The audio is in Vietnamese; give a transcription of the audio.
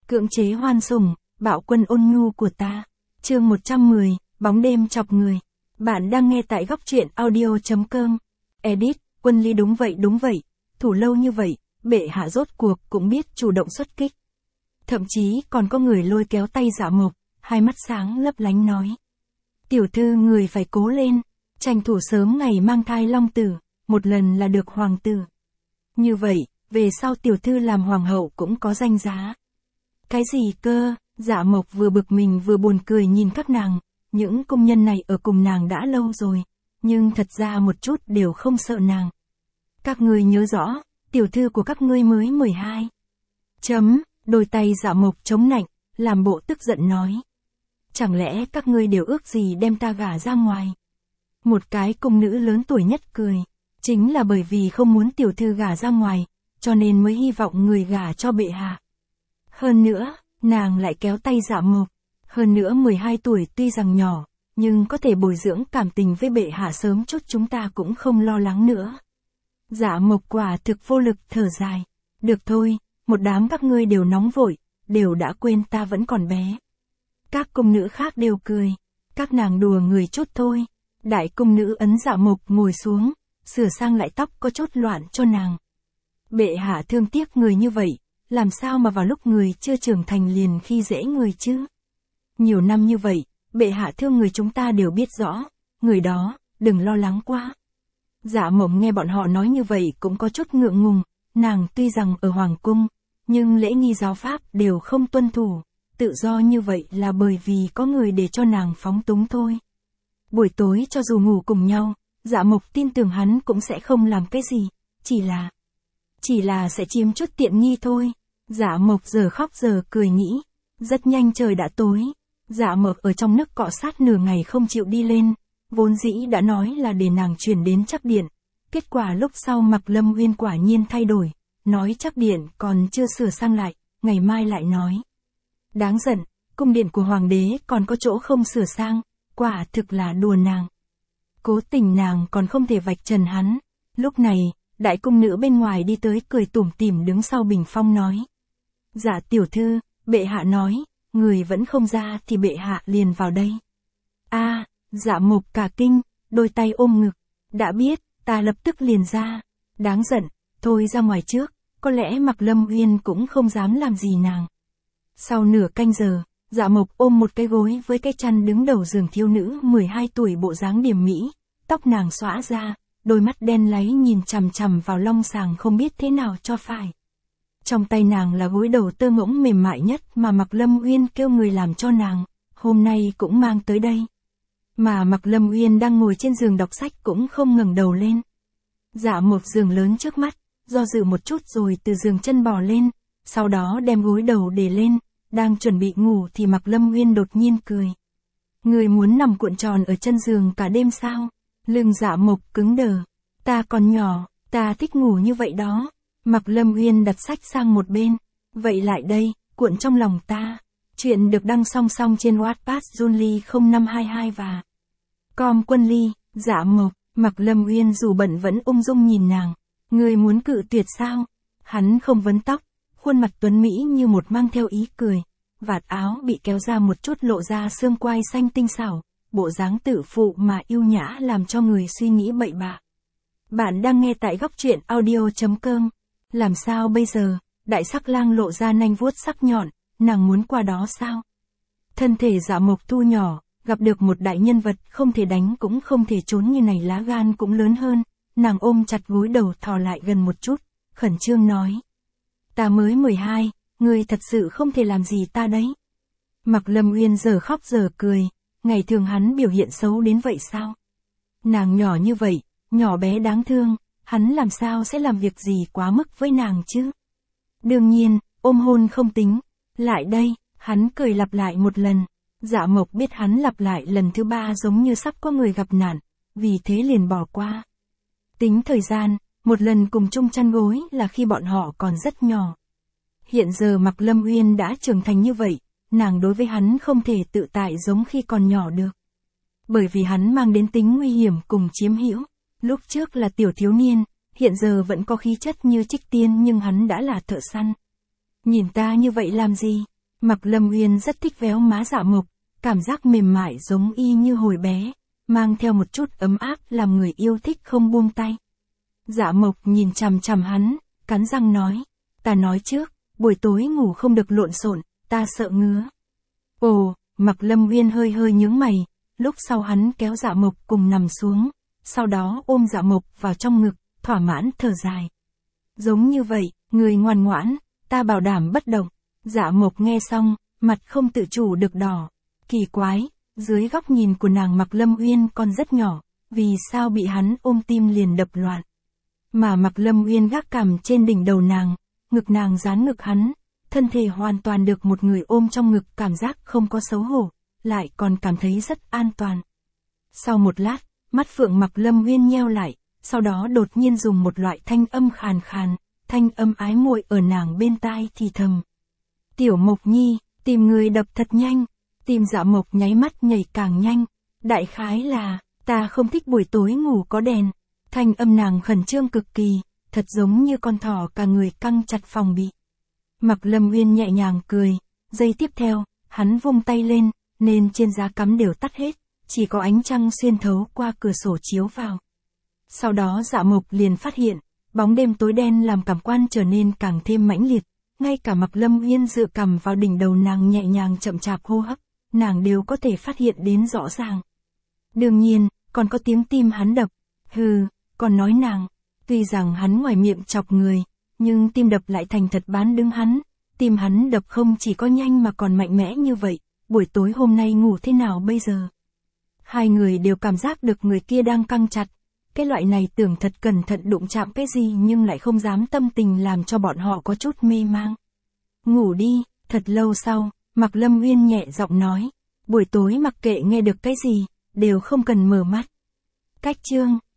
Cưỡng chế hoan sủng, bạo quân ôn nhu của ta. Chương 110, bóng đêm chọc người. Bạn đang nghe tại góc truyện audio.com. Edit, Quân Ly đúng vậy, thủ lâu như vậy, bệ hạ rốt cuộc cũng biết chủ động xuất kích. Thậm chí còn có người lôi kéo tay Dạ Mộc, hai mắt sáng lấp lánh nói. Tiểu thư người phải cố lên, tranh thủ sớm ngày mang thai long tử, một lần là được hoàng tử. Như vậy, về sau tiểu thư làm hoàng hậu cũng có danh giá. Cái gì cơ? Dạ Mộc vừa bực mình vừa buồn cười nhìn các nàng, những công nhân này ở cùng nàng đã lâu rồi, nhưng thật ra một chút đều không sợ nàng. Các ngươi nhớ rõ, tiểu thư của các ngươi mới 12. Đôi tay Dạ Mộc chống nạnh, làm bộ tức giận nói. Chẳng lẽ các ngươi đều ước gì đem ta gả ra ngoài? Một cái cung nữ lớn tuổi nhất cười, chính là bởi vì không muốn tiểu thư gả ra ngoài, cho nên mới hy vọng người gả cho bệ hạ. Hơn nữa, nàng lại kéo tay Dạ Mộc. Hơn nữa 12 tuổi tuy rằng nhỏ, nhưng có thể bồi dưỡng cảm tình với bệ hạ sớm chút chúng ta cũng không lo lắng nữa. Dạ Mộc quả thực vô lực thở dài. Được thôi, một đám các ngươi đều nóng vội, đều đã quên ta vẫn còn bé. Các cung nữ khác đều cười. Các nàng đùa người chút thôi. Đại cung nữ ấn Dạ Mộc ngồi xuống, sửa sang lại tóc có chút loạn cho nàng. Bệ hạ thương tiếc người như vậy, làm sao mà vào lúc người chưa trưởng thành liền khi dễ người chứ? Nhiều năm như vậy, bệ hạ thương người chúng ta đều biết rõ, người đó, đừng lo lắng quá. Dạ Mộc nghe bọn họ nói như vậy cũng có chút ngượng ngùng, nàng tuy rằng ở hoàng cung, nhưng lễ nghi giáo pháp đều không tuân thủ, tự do như vậy là bởi vì có người để cho nàng phóng túng thôi. Buổi tối cho dù ngủ cùng nhau, Dạ Mộc tin tưởng hắn cũng sẽ không làm cái gì, chỉ là sẽ chiếm chút tiện nghi thôi. Dạ Mộc giờ khóc giờ cười nghĩ, rất nhanh trời đã tối. Dạ Mộc ở trong nước cọ sát nửa ngày không chịu đi lên, vốn dĩ đã nói là để nàng chuyển đến Trắc Điện. Kết quả lúc sau Mạc Lâm Uyên quả nhiên thay đổi, nói Trắc Điện còn chưa sửa sang lại, ngày mai lại nói. Đáng giận, cung điện của hoàng đế còn có chỗ không sửa sang, quả thực là đùa nàng. Cố tình nàng còn không thể vạch trần hắn. Lúc này, đại cung nữ bên ngoài đi tới cười tủm tỉm đứng sau bình phong nói. Dạ tiểu thư, bệ hạ nói, người vẫn không ra thì bệ hạ liền vào đây. Dạ Mộc cả kinh, đôi tay ôm ngực. Đã biết, ta lập tức liền ra. Đáng giận, thôi ra ngoài trước, có lẽ Mạc Lâm Uyên cũng không dám làm gì nàng. Sau nửa canh giờ, Dạ Mộc ôm một cái gối với cái chăn đứng đầu giường thiếu nữ 12 tuổi bộ dáng điềm mỹ, tóc nàng xõa ra, đôi mắt đen láy nhìn chằm chằm vào long sàng không biết thế nào cho phải. Trong tay nàng là gối đầu tơ ngỗng mềm mại nhất mà Mạc Lâm Uyên kêu người làm cho nàng, hôm nay cũng mang tới đây. Mà Mạc Lâm Uyên đang ngồi trên giường đọc sách cũng không ngẩng đầu lên. Dạ Mộc giường lớn trước mắt, do dự một chút rồi từ giường chân bò lên, sau đó đem gối đầu để lên, đang chuẩn bị ngủ thì Mạc Lâm Uyên đột nhiên cười. Người muốn nằm cuộn tròn ở chân giường cả đêm sao? Lưng Dạ Mộc cứng đờ. Ta còn nhỏ, ta thích ngủ như vậy đó. Mạc Lâm Uyên đặt sách sang một bên. Vậy lại đây, cuộn trong lòng ta. Chuyện được đăng song song trên Wattpad Junly 0522 và com Quân Ly. Dạ Mộc, Mạc Lâm Uyên dù bận vẫn ung dung nhìn nàng. Người muốn cự tuyệt sao? Hắn không vấn tóc, khuôn mặt tuấn mỹ như một mang theo ý cười. Vạt áo bị kéo ra một chút lộ ra xương quai xanh tinh xảo, bộ dáng tự phụ mà yêu nhã làm cho người suy nghĩ bậy bạ. Bạn đang nghe tại góc truyện audio.com. Làm sao bây giờ? Đại sắc lang lộ ra nanh vuốt sắc nhọn, nàng muốn qua đó sao? Thân thể Dạ Mộc thu nhỏ, gặp được một đại nhân vật không thể đánh cũng không thể trốn như này lá gan cũng lớn hơn, nàng ôm chặt gối đầu thò lại gần một chút, khẩn trương nói. Ta mới 12, ngươi thật sự không thể làm gì ta đấy. Mạc Lâm Uyên giờ khóc giờ cười, ngày thường hắn biểu hiện xấu đến vậy sao? Nàng nhỏ như vậy, nhỏ bé đáng thương, hắn làm sao sẽ làm việc gì quá mức với nàng chứ? Đương nhiên, ôm hôn không tính. Lại đây, hắn cười lặp lại một lần. Dạ Mộc biết hắn lặp lại lần thứ 3 giống như sắp có người gặp nạn, vì thế liền bỏ qua. Tính thời gian, một lần cùng chung chăn gối là khi bọn họ còn rất nhỏ. Hiện giờ Mạc Lâm Uyên đã trưởng thành như vậy, nàng đối với hắn không thể tự tại giống khi còn nhỏ được. Bởi vì hắn mang đến tính nguy hiểm cùng chiếm hữu. Lúc trước là tiểu thiếu niên, hiện giờ vẫn có khí chất như Trích Tiên nhưng hắn đã là thợ săn. Nhìn ta như vậy làm gì? Mạc Lâm Uyên rất thích véo má Dạ Mộc, cảm giác mềm mại giống y như hồi bé, mang theo một chút ấm áp làm người yêu thích không buông tay. Dạ Mộc nhìn chằm chằm hắn, cắn răng nói, ta nói trước, buổi tối ngủ không được lộn xộn, ta sợ ngứa. Ồ, Mạc Lâm Uyên hơi hơi nhướng mày, lúc sau hắn kéo Dạ Mộc cùng nằm xuống, sau đó ôm Dạ Mộc vào trong ngực, thỏa mãn thở dài. Giống như vậy, người ngoan ngoãn, ta bảo đảm bất động. Dạ Mộc nghe xong, mặt không tự chủ được đỏ. Kỳ quái, dưới góc nhìn của nàng Mạc Lâm Uyên còn rất nhỏ, vì sao bị hắn ôm tim liền đập loạn. Mà Mạc Lâm Uyên gác cằm trên đỉnh đầu nàng, ngực nàng dán ngực hắn, thân thể hoàn toàn được một người ôm trong ngực, cảm giác không có xấu hổ, lại còn cảm thấy rất an toàn. Sau một lát, mắt phượng Mạc Lâm Uyên nheo lại, sau đó đột nhiên dùng một loại thanh âm khàn khàn, thanh âm ái muội ở nàng bên tai thì thầm. Tiểu Mộc Nhi, tìm người đập thật nhanh. Tim Dạ Mộc nháy mắt nhảy càng nhanh. Đại khái là, ta không thích buổi tối ngủ có đèn. Thanh âm nàng khẩn trương cực kỳ, thật giống như con thỏ cả người căng chặt phòng bị. Mạc Lâm Uyên nhẹ nhàng cười, giây tiếp theo, hắn vung tay lên, nên trên giá cắm đều tắt hết, chỉ có ánh trăng xuyên thấu qua cửa sổ chiếu vào. Sau đó Dạ Mộc liền phát hiện, bóng đêm tối đen làm cảm quan trở nên càng thêm mãnh liệt, ngay cả Mạc Lâm Uyên dựa cằm vào đỉnh đầu nàng nhẹ nhàng chậm chạp hô hấp, nàng đều có thể phát hiện đến rõ ràng. Đương nhiên, còn có tiếng tim hắn đập, còn nói nàng, tuy rằng hắn ngoài miệng chọc người, nhưng tim đập lại thành thật bán đứng hắn, tim hắn đập không chỉ có nhanh mà còn mạnh mẽ như vậy, buổi tối hôm nay ngủ thế nào bây giờ? Hai người đều cảm giác được người kia đang căng chặt, cái loại này tưởng thật cẩn thận đụng chạm cái gì nhưng lại không dám, tâm tình làm cho bọn họ có chút mê mang. Ngủ đi. Thật lâu sau, Mạc Lâm Uyên nhẹ giọng nói, buổi tối mặc kệ nghe được cái gì, đều không cần mở mắt. Cách chương